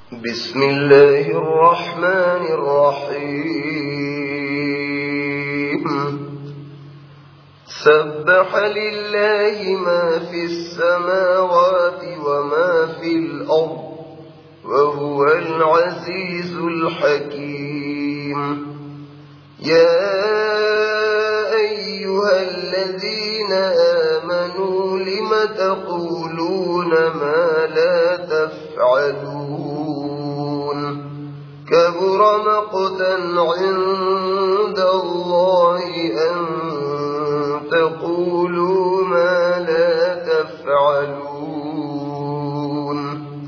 بسم الله الرحمن الرحيم. سبح لله ما في السماوات وما في الأرض وهو العزيز الحكيم. يا أيها الذين آمنوا لم تقولون ما لا تفعلون؟ كبر مقتا عند الله أن تقولوا ما لا تفعلون.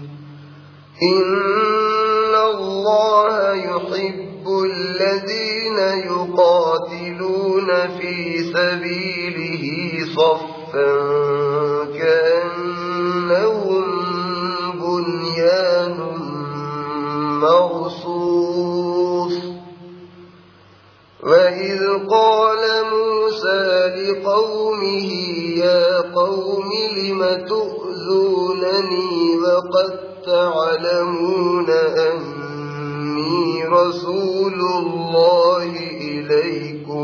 إن الله يحب الذين يقاتلون في سبيله صفا كأنهم بنيان مرصوص. وإذ قال موسى لقومه يا قوم لم تؤذونني وقد تعلمون أني رسول الله إليكم؟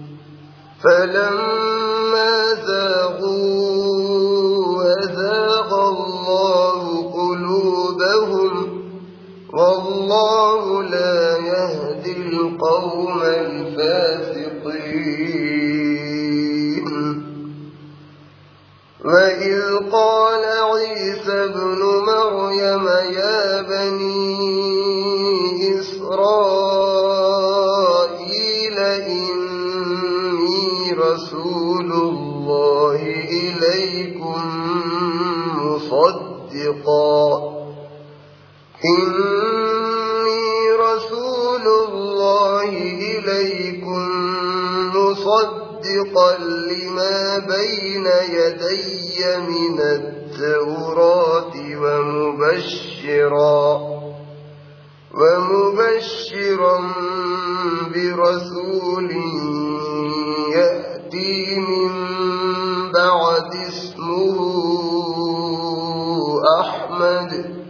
فلما زاغوا أزاغ الله قلوبهم والله لا يهدي القوم الفاسقين. وإذ قال عيسى ابن مريم يا بني إسرائيل إني رسول الله إليكم مصدقا لما بين يدي من التوراة ومبشرا برسول يأتي من بعد اسمه أحمد.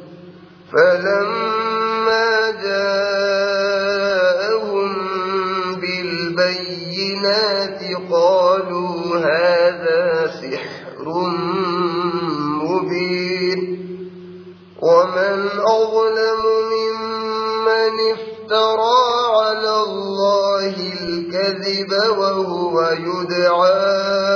فلما جاءهم بالبينات قالوا هذا سحر مبين. ومن أظلم ممن افترى على الله الكذب وهو يدعى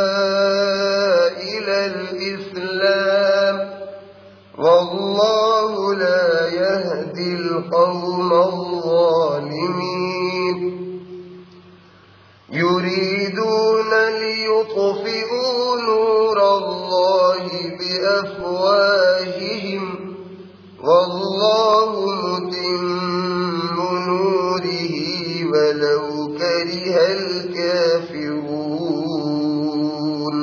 إلى الإسلام والله لا يهدي القوم الظالمين. يريدون ليطفئوا نور الله بأفواههم والله متم نوره ولو كره الكافرون.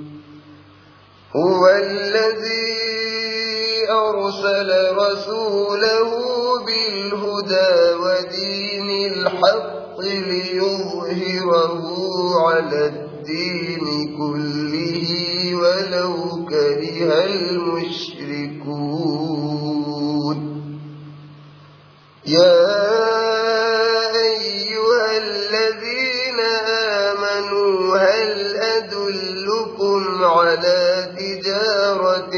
هو الذي أرسل رسوله بالهدى ودين الحق ليظهره على الدين كله ولو كره المشركون. يا أيها الذين آمنوا هل أدلكم على تجارة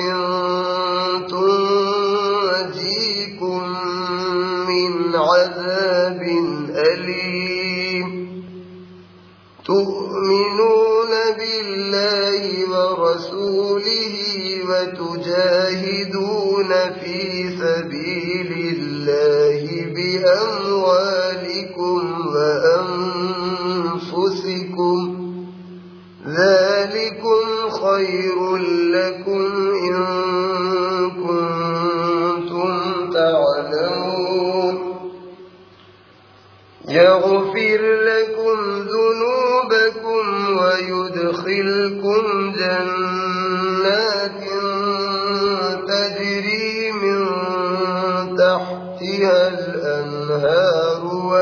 تنجيكم من عذاب أليم؟ تؤمنون بالله ورسوله وتجاهدون في سبيل الله بأموالكم وأنفسكم ذلكم خير لكم إن كنتم تعلمون. يغفر لكم ذنوبكم ويدخلكم جنات تجري من تحتها الأنهار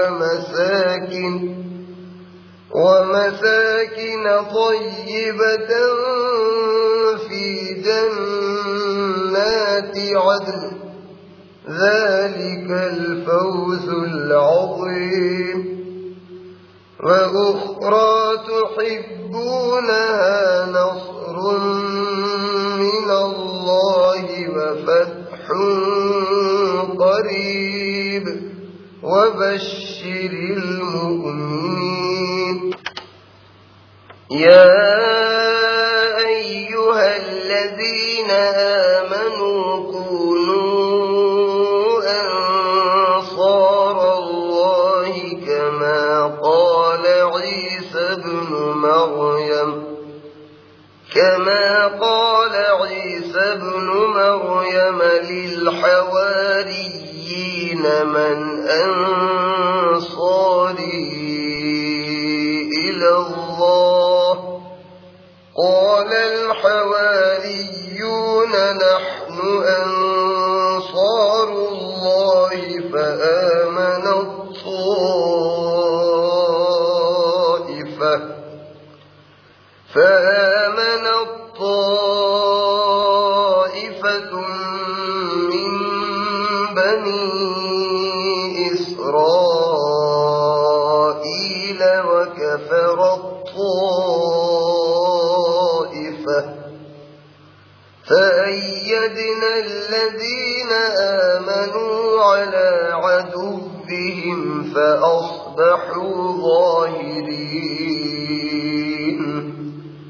ومساكن طيبة في جنات عدن ذلك الفوز العظيم. وأخرى تحبونها نصر من الله وفتح قريب وبشر المؤمنين. يا أيها الذين آمنوا كونوا أنصار الله كما قال عيسى ابن مريم للحواريين من أنصاري إلى الله قال الحواريون نحن أنصار الله فآمنت طائفة من بني إسرائيل وكفرت طائفة فأيدنا الذين آمنوا على عدوهم فأصبحوا ظاهرين.